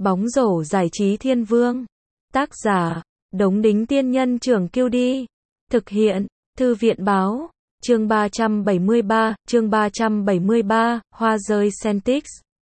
Bóng rổ giải trí thiên vương. Tác giả, Đống Đính Tiên Nhân Trưởng QD. Thực hiện, Thư viện Báo. Chương 373, Hoa rơi Celtics.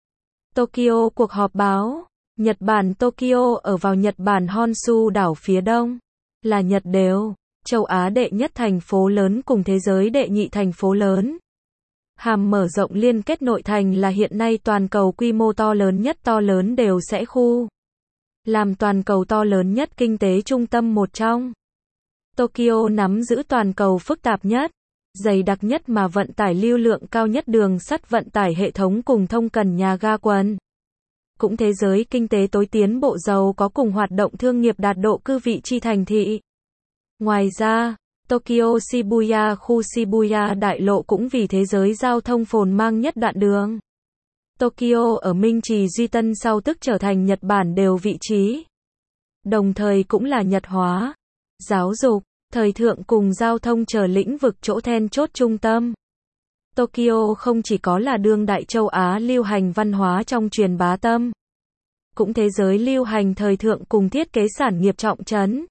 Tokyo. Cuộc họp báo. Nhật Bản. Tokyo ở vào Nhật Bản Honshu đảo phía đông. Là Nhật đều, châu Á đệ nhất thành phố lớn cùng thế giới đệ nhị thành phố lớn. Hàm mở rộng liên kết nội thành là hiện nay toàn cầu quy mô to lớn đều sẽ khu. Làm toàn cầu to lớn nhất kinh tế trung tâm một trong. Tokyo nắm giữ toàn cầu phức tạp nhất, dày đặc nhất mà vận tải lưu lượng cao nhất đường sắt vận tải hệ thống cùng thông cần nhà ga quần. Cũng thế giới kinh tế tối tiến bộ giàu có cùng hoạt động thương nghiệp đạt độ cư vị chi thành thị. Ngoài ra, Tokyo Shibuya, khu Shibuya đại lộ cũng vì thế giới giao thông phồn mang nhất đoạn đường. Tokyo ở Minh Trì Duy Tân sau tức trở thành Nhật Bản đều vị trí. Đồng thời cũng là Nhật hóa, giáo dục, thời thượng cùng giao thông chờ lĩnh vực chỗ then chốt trung tâm. Tokyo không chỉ có là đương đại châu Á lưu hành văn hóa trong truyền bá tâm, cũng thế giới lưu hành thời thượng cùng thiết kế sản nghiệp trọng trấn.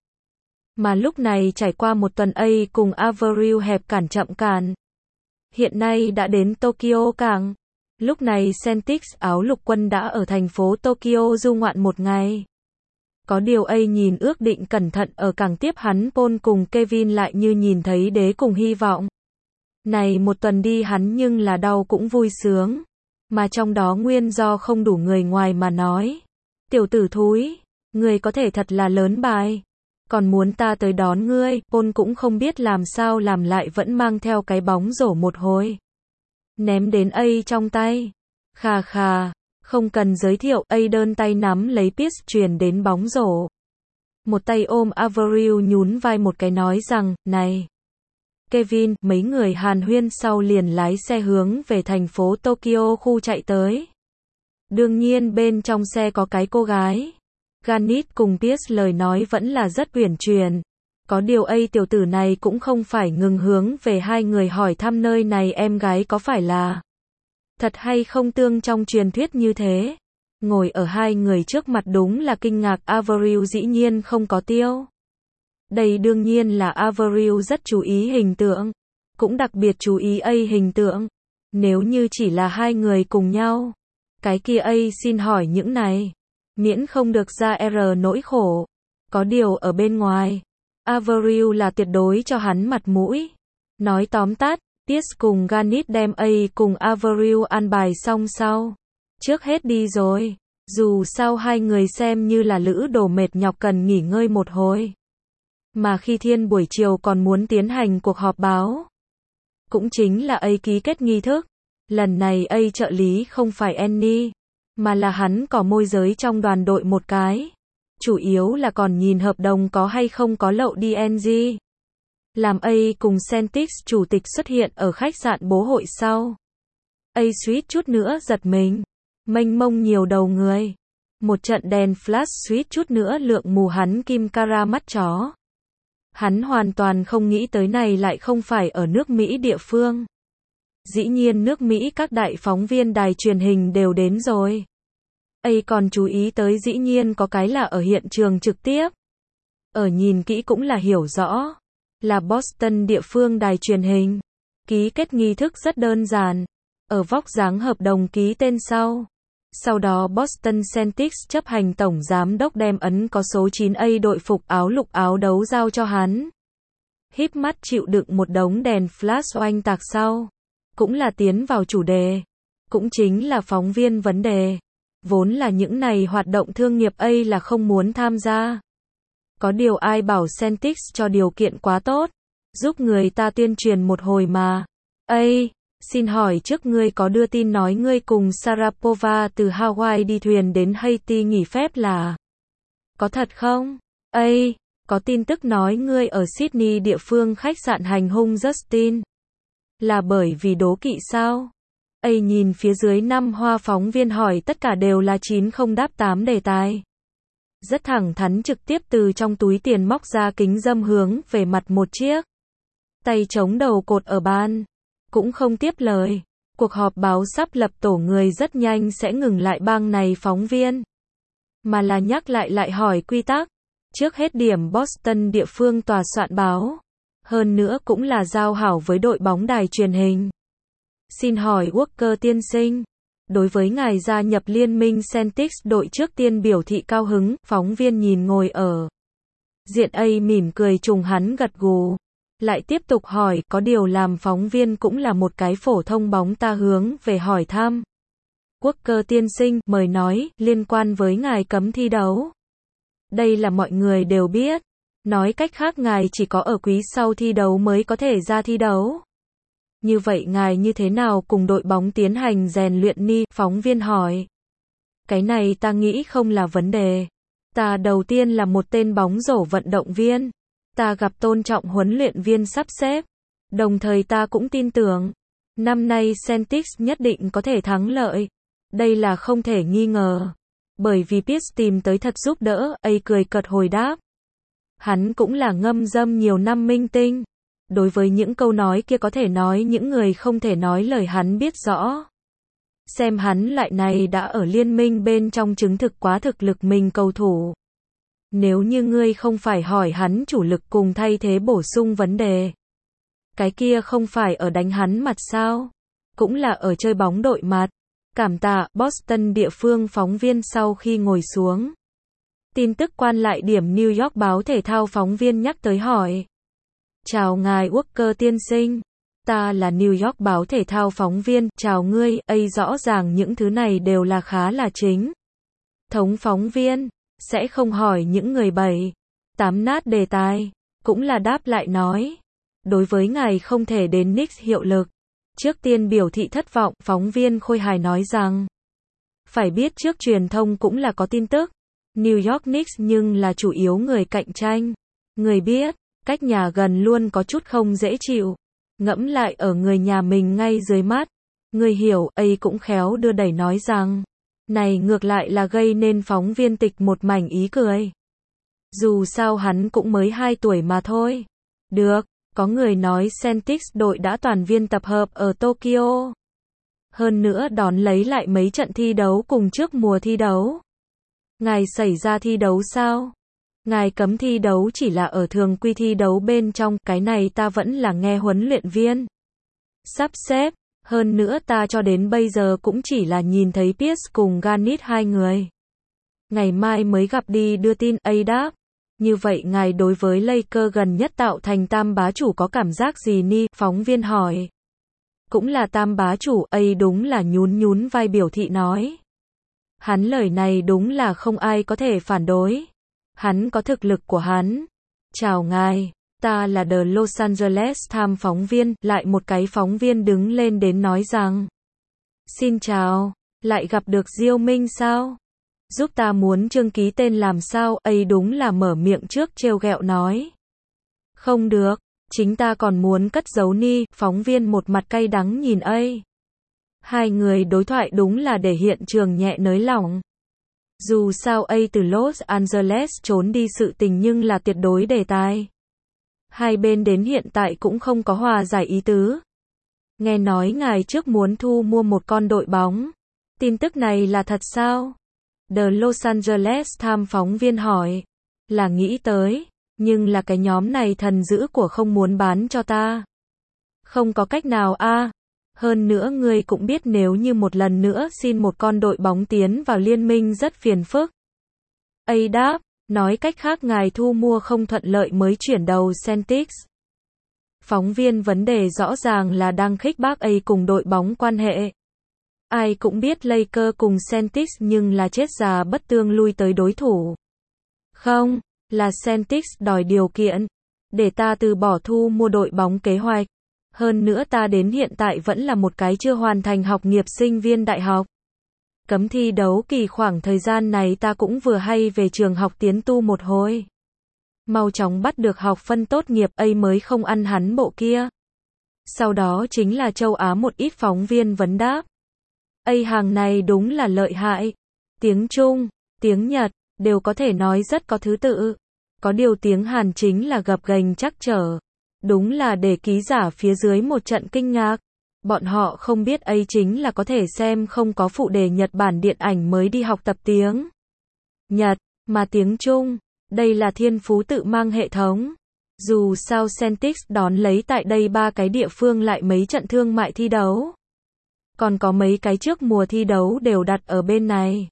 Mà lúc này trải qua một tuần A cùng Avril hẹp cản chậm cản. Hiện nay đã đến Tokyo cảng. Lúc này Celtics áo lục quân đã ở thành phố Tokyo du ngoạn một ngày. Có điều A nhìn ước định cẩn thận ở cảng tiếp hắn Paul cùng Kevin lại như nhìn thấy đế cùng hy vọng. Này một tuần đi hắn nhưng là đau cũng vui sướng. Mà trong đó nguyên do không đủ người ngoài mà nói. Tiểu tử thúi, người có thể thật là lớn bài. Còn muốn ta tới đón ngươi, Paul cũng không biết làm sao làm lại vẫn mang theo cái bóng rổ một hồi. Ném đến A trong tay. Khà khà, không cần giới thiệu, A đơn tay nắm lấy Pierce truyền đến bóng rổ. Một tay ôm Avril nhún vai một cái nói rằng, này. Kevin, mấy người hàn huyên sau liền lái xe hướng về thành phố Tokyo khu chạy tới. Đương nhiên bên trong xe có cái cô gái. Ganit cùng Pierce lời nói vẫn là rất uyển chuyển. Có điều A tiểu tử này cũng không phải ngừng hướng về hai người hỏi thăm nơi này em gái có phải là thật hay không tương trong truyền thuyết như thế. Ngồi ở hai người trước mặt đúng là kinh ngạc Avril dĩ nhiên không có tiêu. Đây đương nhiên là Avril rất chú ý hình tượng. Cũng đặc biệt chú ý A hình tượng. Nếu như chỉ là hai người cùng nhau. Cái kia A xin hỏi những này. Miễn không được ra R nỗi khổ. Có điều ở bên ngoài. Avril là tuyệt đối cho hắn mặt mũi. Nói tóm tắt, Pierce cùng Ganit đem A cùng Avril an bài xong sau. Trước hết đi rồi. Dù sao hai người xem như là lữ đồ mệt nhọc cần nghỉ ngơi một hồi. Mà khi thiên buổi chiều còn muốn tiến hành cuộc họp báo. Cũng chính là A ký kết nghi thức. Lần này A trợ lý không phải Annie. Mà là hắn có môi giới trong đoàn đội một cái. Chủ yếu là còn nhìn hợp đồng có hay không có lậu DNG. Làm A cùng Celtics chủ tịch xuất hiện ở khách sạn bố hội sau. A suýt chút nữa giật mình. Mênh mông nhiều đầu người. Một trận đèn flash suýt chút nữa lượng mù hắn kim cara mắt chó. Hắn hoàn toàn không nghĩ tới này lại không phải ở nước Mỹ địa phương. Dĩ nhiên nước Mỹ các đại phóng viên đài truyền hình đều đến rồi. A còn chú ý tới dĩ nhiên có cái là ở hiện trường trực tiếp. Ở nhìn kỹ cũng là hiểu rõ. Là Boston địa phương đài truyền hình. Ký kết nghi thức rất đơn giản. Ở vóc dáng hợp đồng ký tên sau. Sau đó Boston Celtics chấp hành tổng giám đốc đem ấn có số 9A đội phục áo lục áo đấu giao cho hắn. Híp mắt chịu đựng một đống đèn flash oanh tạc sau. Cũng là tiến vào chủ đề. Cũng chính là phóng viên vấn đề. Vốn là những này hoạt động thương nghiệp A là không muốn tham gia. Có điều ai bảo Celtics cho điều kiện quá tốt. Giúp người ta tuyên truyền một hồi mà. A, xin hỏi trước ngươi có đưa tin nói ngươi cùng Sharapova từ Hawaii đi thuyền đến Haiti nghỉ phép là có thật không? A, có tin tức nói ngươi ở Sydney địa phương khách sạn hành hung Justin. Là bởi vì đố kỵ sao? A nhìn phía dưới 5 hoa phóng viên hỏi tất cả đều là 9 không đáp 8 đề tài. Rất thẳng thắn trực tiếp từ trong túi tiền móc ra kính dâm hướng về mặt một chiếc. Tay chống đầu cột ở ban. Cũng không tiếp lời. Cuộc họp báo sắp lập tổ người rất nhanh sẽ ngừng lại bang này phóng viên. mà là nhắc lại hỏi quy tắc. Trước hết điểm Boston địa phương tòa soạn báo. Hơn nữa cũng là giao hảo với đội bóng đài truyền hình. Xin hỏi Walker tiên sinh, đối với ngài gia nhập liên minh Celtics đội trước tiên biểu thị cao hứng, phóng viên nhìn ngồi ở diện A mỉm cười trùng hắn gật gù. Lại tiếp tục hỏi, có điều làm phóng viên cũng là một cái phổ thông bóng ta hướng về hỏi thăm. Walker tiên sinh, mời nói, liên quan với ngài cấm thi đấu. Đây là mọi người đều biết. Nói cách khác ngài chỉ có ở quý sau thi đấu mới có thể ra thi đấu. Như vậy ngài như thế nào cùng đội bóng tiến hành rèn luyện ni? Phóng viên hỏi. Cái này ta nghĩ không là vấn đề. Ta đầu tiên là một tên bóng rổ vận động viên. Ta gặp tôn trọng huấn luyện viên sắp xếp. Đồng thời ta cũng tin tưởng, năm nay Celtics nhất định có thể thắng lợi. Đây là không thể nghi ngờ. Bởi vì Pierce tìm tới thật giúp đỡ, A cười cợt hồi đáp. Hắn cũng là ngâm dâm nhiều năm minh tinh. Đối với những câu nói kia có thể nói những người không thể nói lời hắn biết rõ. Xem hắn lại này đã ở liên minh bên trong chứng thực quá thực lực mình cầu thủ. Nếu như ngươi không phải hỏi hắn chủ lực cùng thay thế bổ sung vấn đề. Cái kia không phải ở đánh hắn mặt sao? Cũng là ở chơi bóng đội mặt. Cảm tạ, Boston địa phương phóng viên sau khi ngồi xuống. Tin tức quan lại điểm New York báo thể thao phóng viên nhắc tới hỏi. Chào ngài Walker tiên sinh. Ta là New York báo thể thao phóng viên, chào ngươi, rõ ràng những thứ này đều là khá là chính. Thống phóng viên, sẽ không hỏi những người 7-8 nát đề tài, cũng là đáp lại nói. Đối với ngài không thể đến Knicks hiệu lực. Trước tiên biểu thị thất vọng, phóng viên khôi hài nói rằng. Phải biết trước truyền thông cũng là có tin tức. New York Knicks nhưng là chủ yếu người cạnh tranh. Người biết, cách nhà gần luôn có chút không dễ chịu. Ngẫm lại ở người nhà mình ngay dưới mắt. Người hiểu, cũng khéo đưa đẩy nói rằng. Này ngược lại là gây nên phóng viên tịch một mảnh ý cười. Dù sao hắn cũng mới 2 tuổi mà thôi. Được, có người nói Celtics đội đã toàn viên tập hợp ở Tokyo. Hơn nữa đón lấy lại mấy trận thi đấu cùng trước mùa thi đấu. Ngài xảy ra thi đấu sao? Ngài cấm thi đấu chỉ là ở thường quy thi đấu bên trong, cái này ta vẫn là nghe huấn luyện viên sắp xếp. Hơn nữa ta cho đến bây giờ cũng chỉ là nhìn thấy Pierce cùng Garnett hai người. Ngày mai mới gặp đi đưa tin, A đáp. Như vậy ngài đối với Lakers gần nhất tạo thành tam bá chủ có cảm giác gì ni? Phóng viên hỏi. Cũng là tam bá chủ, A đúng là nhún vai biểu thị nói. Hắn lời này đúng là không ai có thể phản đối. Hắn có thực lực của hắn. Chào ngài. Ta là The Los Angeles Times phóng viên, lại một cái phóng viên đứng lên đến nói rằng. Xin chào, lại gặp được Diêu Minh sao? Giúp ta muốn chương ký tên làm sao? A đúng là mở miệng trước trêu ghẹo nói. Không được, chính ta còn muốn cất giấu ni, phóng viên một mặt cay đắng nhìn A. Hai người đối thoại đúng là để hiện trường nhẹ nới lỏng. Dù sao A từ Los Angeles trốn đi sự tình nhưng là tuyệt đối đề tài. Hai bên đến hiện tại cũng không có hòa giải ý tứ. Nghe nói ngài trước muốn thu mua một con đội bóng. Tin tức này là thật sao? The Los Angeles Times phóng viên hỏi. Là nghĩ tới, nhưng là cái nhóm này thần dữ của không muốn bán cho ta. Không có cách nào a. Hơn nữa ngươi cũng biết nếu như một lần nữa xin một con đội bóng tiến vào liên minh rất phiền phức. A đáp. Nói cách khác ngài thu mua không thuận lợi mới chuyển đầu Celtics. Phóng viên vấn đề rõ ràng là đang khích bác A cùng đội bóng quan hệ. Ai cũng biết Lakers cùng Celtics nhưng là chết già bất tương lui tới đối thủ. Không, là Celtics đòi điều kiện. Để ta từ bỏ thu mua đội bóng kế hoạch. Hơn nữa ta đến hiện tại vẫn là một cái chưa hoàn thành học nghiệp sinh viên đại học. Cấm thi đấu kỳ khoảng thời gian này ta cũng vừa hay về trường học tiến tu một hồi. Mau chóng bắt được học phân tốt nghiệp A mới không ăn hắn bộ kia. Sau đó chính là châu Á một ít phóng viên vấn đáp. A hàng này đúng là lợi hại. Tiếng Trung, tiếng Nhật, đều có thể nói rất có thứ tự. Có điều tiếng Hàn chính là gập ghềnh trắc trở. Đúng là để ký giả phía dưới một trận kinh ngạc. Bọn họ không biết A chính là có thể xem không có phụ đề Nhật Bản điện ảnh mới đi học tập tiếng Nhật, mà tiếng Trung. Đây là thiên phú tự mang hệ thống. Dù sao Celtics đón lấy tại đây 3 cái địa phương lại mấy trận thương mại thi đấu. Còn có mấy cái trước mùa thi đấu đều đặt ở bên này.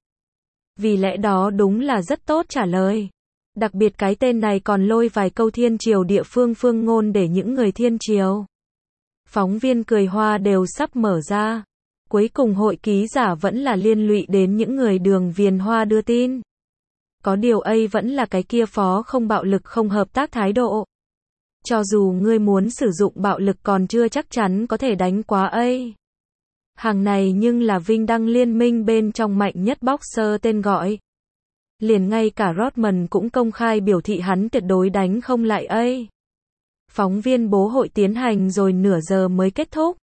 Vì lẽ đó đúng là rất tốt trả lời. Đặc biệt cái tên này còn lôi vài câu thiên triều địa phương phương ngôn để những người thiên triều. Phóng viên cười hoa đều sắp mở ra. Cuối cùng hội ký giả vẫn là liên lụy đến những người đường viền hoa đưa tin. Có điều ấy vẫn là cái kia phó không bạo lực không hợp tác thái độ. Cho dù ngươi muốn sử dụng bạo lực còn chưa chắc chắn có thể đánh quá ấy. Hàng này nhưng là vinh đăng liên minh bên trong mạnh nhất boxer tên gọi. Liền ngay cả Rodman cũng công khai biểu thị hắn tuyệt đối đánh không lại ấy. Phóng viên bố hội tiến hành rồi nửa giờ mới kết thúc.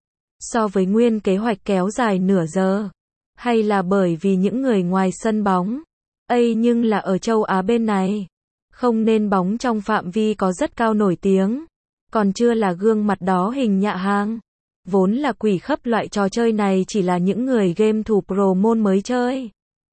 So với nguyên kế hoạch kéo dài nửa giờ. Hay là bởi vì những người ngoài sân bóng. ấy nhưng là ở châu Á bên này. Không nên bóng trong phạm vi có rất cao nổi tiếng. Còn chưa là gương mặt đó hình nhạ hàng. Vốn là quỷ khắp loại trò chơi này chỉ là những người game thủ pro môn mới chơi.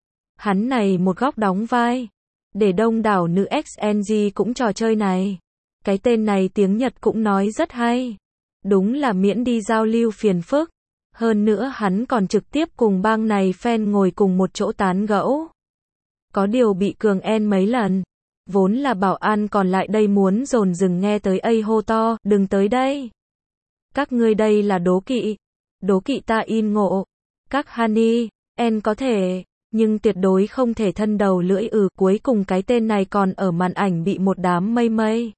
Hắn này một góc đóng vai. Để đông đảo nữ XNG cũng trò chơi này. Cái tên này tiếng Nhật cũng nói rất hay. Đúng là miễn đi giao lưu phiền phức. Hơn nữa hắn còn trực tiếp cùng bang này fan ngồi cùng một chỗ tán gẫu. Có điều bị Cường En mấy lần. Vốn là bảo an còn lại đây muốn dồn dừng nghe tới ấy hô to, đừng tới đây. Các ngươi đây là đố kỵ. Đố kỵ ta in ngộ. Các honey, en có thể, nhưng tuyệt đối không thể thân đầu lưỡi cuối cùng cái tên này còn ở màn ảnh bị một đám mây mây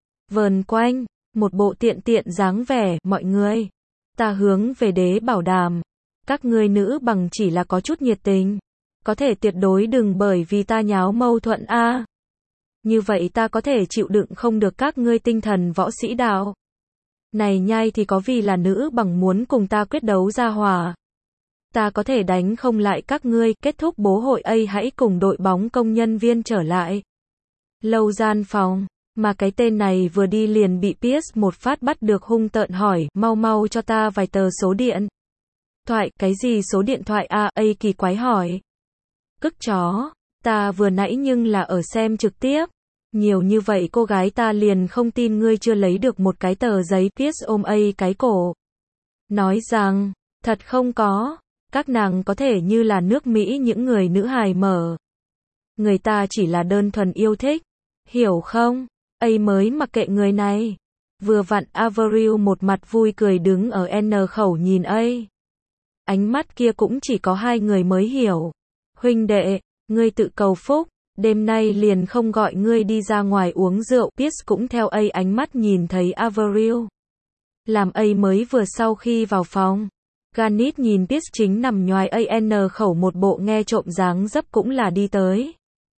vờn quanh, một bộ tiện tiện dáng vẻ, mọi người. Ta hướng về đế bảo đảm. Các ngươi nữ bằng chỉ là có chút nhiệt tình. Có thể tuyệt đối đừng bởi vì ta nháo mâu thuẫn a. Như vậy ta có thể chịu đựng không được các ngươi tinh thần võ sĩ đạo. Này nhai thì có vì là nữ bằng muốn cùng ta quyết đấu ra hòa. Ta có thể đánh không lại các ngươi, kết thúc bố hội ấy hãy cùng đội bóng công nhân viên trở lại. Lâu gian phòng, mà cái tên này vừa đi liền bị Pierce một phát bắt được hung tợn hỏi, mau mau cho ta vài tờ số điện thoại, cái gì số điện thoại a? Ấy kỳ quái hỏi. Cức chó, ta vừa nãy nhưng là ở xem trực tiếp. Nhiều như vậy cô gái ta liền không tin ngươi chưa lấy được một cái tờ giấy. Pierce ôm ấy cái cổ. Nói rằng, thật không có. Các nàng có thể như là nước Mỹ những người nữ hài mở. Người ta chỉ là đơn thuần yêu thích. Hiểu không? Ấy mới mặc kệ người này. Vừa vặn Avril một mặt vui cười đứng ở N khẩu nhìn ấy. Ánh mắt kia cũng chỉ có hai người mới hiểu. Huynh đệ, ngươi tự cầu phúc. Đêm nay liền không gọi ngươi đi ra ngoài uống rượu. Pierce cũng theo ấy ánh mắt nhìn thấy Avril. Làm ấy mới vừa sau khi vào phòng. Garnet nhìn Pierce chính nằm nhoài AN khẩu một bộ nghe trộm dáng dấp cũng là đi tới.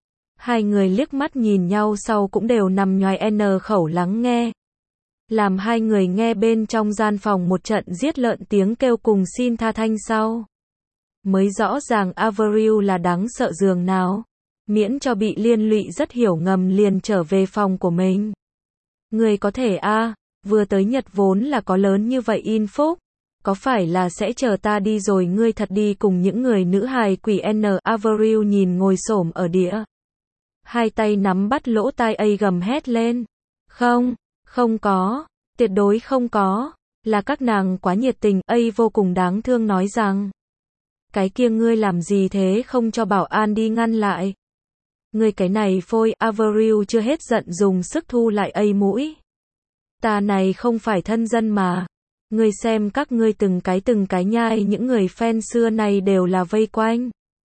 Hai người liếc mắt nhìn nhau sau cũng đều nằm nhoài N khẩu lắng nghe. Làm hai người nghe bên trong gian phòng một trận giết lợn tiếng kêu cùng xin tha thanh sau. Mới rõ ràng Avril là đáng sợ giường nào. Miễn cho bị liên lụy rất hiểu ngầm liền trở về phòng của mình. Người có thể vừa tới Nhật vốn là có lớn như vậy in phúc. Có phải là sẽ chờ ta đi rồi ngươi thật đi cùng những người nữ hài quỷ N? Avril nhìn ngồi xổm ở địa. Hai tay nắm bắt lỗ tai ấy gầm hét lên. Không, không có, tuyệt đối không có. Là các nàng quá nhiệt tình. Ấy vô cùng đáng thương nói rằng. Cái kia ngươi làm gì thế không cho bảo an đi ngăn lại. Ngươi cái này phôi. Avril chưa hết giận dùng sức thu lại ấy mũi. Ta này không phải thân dân mà. Ngươi xem các ngươi từng cái nhai những người fan xưa này đều là vây quanh.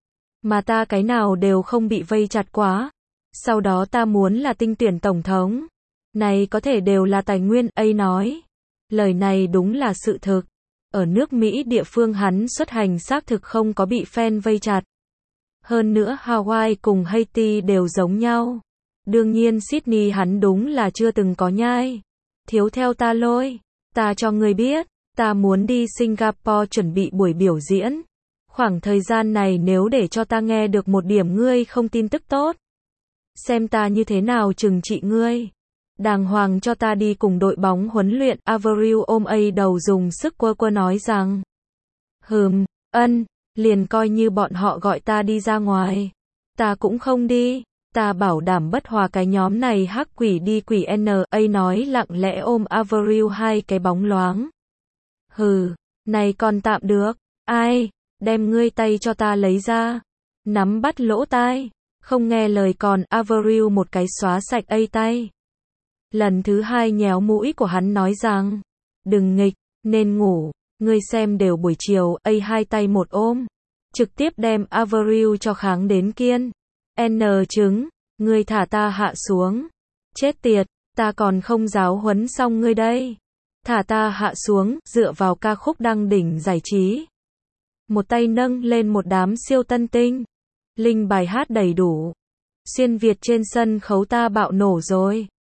Mà ta cái nào đều không bị vây chặt quá. Sau đó ta muốn là tinh tuyển tổng thống. Này có thể đều là tài nguyên, ấy nói. Lời này đúng là sự thực. Ở nước Mỹ địa phương hắn xuất hành xác thực không có bị fan vây chặt. Hơn nữa Hawaii cùng Haiti đều giống nhau. Đương nhiên Sydney hắn đúng là chưa từng có nhai. Thiếu theo ta lôi. Ta cho ngươi biết, ta muốn đi Singapore chuẩn bị buổi biểu diễn. Khoảng thời gian này nếu để cho ta nghe được một điểm ngươi không tin tức tốt. Xem ta như thế nào trừng trị ngươi. Đàng hoàng cho ta đi cùng đội bóng huấn luyện. Avril ôm ấy đầu dùng sức quơ nói rằng. Liền coi như bọn họ gọi ta đi ra ngoài. Ta cũng không đi. Ta bảo đảm bất hòa cái nhóm này hắc quỷ đi quỷ N.A nói lặng lẽ ôm Avril hai cái bóng loáng. Hừ, này còn tạm được. Ai, đem ngươi tay cho ta lấy ra. Nắm bắt lỗ tai. Không nghe lời còn Avril một cái xóa sạch A tay. Lần thứ hai nhéo mũi của hắn nói rằng, đừng nghịch, nên ngủ, ngươi xem đều buổi chiều, A hai tay một ôm. Trực tiếp đem Avril cho kháng đến kiên. N chứng, ngươi thả ta hạ xuống. Chết tiệt, ta còn không giáo huấn xong ngươi đây. Thả ta hạ xuống, dựa vào ca khúc đăng đỉnh giải trí. Một tay nâng lên một đám siêu tân tinh. Linh bài hát đầy đủ. Xuyên Việt trên sân khấu ta bạo nổ rồi.